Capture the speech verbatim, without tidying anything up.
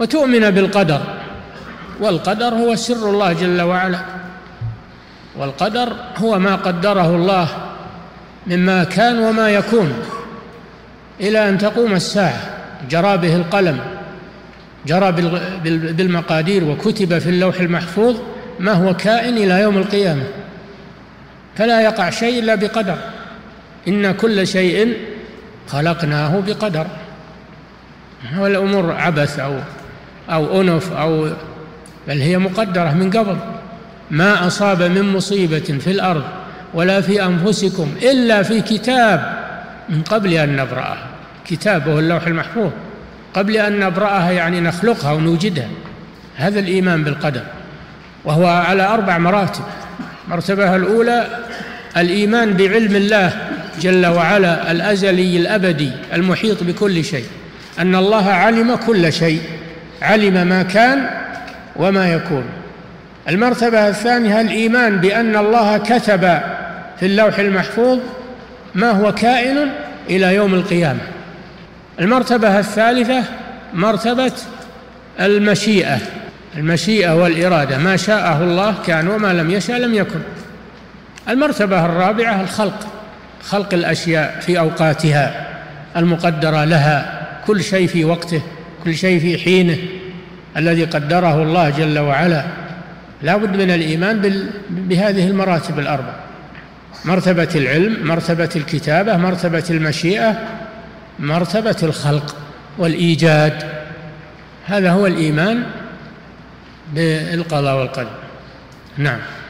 وتؤمن بالقدر، والقدر هو سر الله جل وعلا، والقدر هو ما قدره الله مما كان وما يكون إلى أن تقوم الساعة. جرى به القلم، جرى بالمقادير، وكتب في اللوح المحفوظ ما هو كائن إلى يوم القيامة، فلا يقع شيء إلا بقدر. إن كل شيء خلقناه بقدر. والأمور عبث أو أو أنف أو بل هي مقدرة من قبل. ما أصاب من مصيبة في الأرض ولا في أنفسكم إلا في كتاب من قبل أن نبرأها. كتابه اللوح المحفوظ قبل أن نبرأها، يعني نخلقها ونوجدها. هذا الإيمان بالقدر، وهو على أربع مراتب. مرتبة الأولى الإيمان بعلم الله جل وعلا الأزلي الأبدي المحيط بكل شيء، أن الله علم كل شيء، علم ما كان وما يكون. المرتبة الثانية الإيمان بأن الله كتب في اللوح المحفوظ ما هو كائن إلى يوم القيامة. المرتبة الثالثة مرتبة المشيئة، المشيئة والإرادة، ما شاءه الله كان وما لم يشاء لم يكن. المرتبة الرابعة الخلق، خلق الأشياء في أوقاتها المقدرة لها، كل شيء في وقته، كل شيء في حينه الذي قدره الله جل وعلا. لا بد من الإيمان بهذه المراتب الأربع: مرتبة العلم، مرتبة الكتابة، مرتبة المشيئة، مرتبة الخلق والإيجاد. هذا هو الإيمان بالقضاء والقدر. نعم.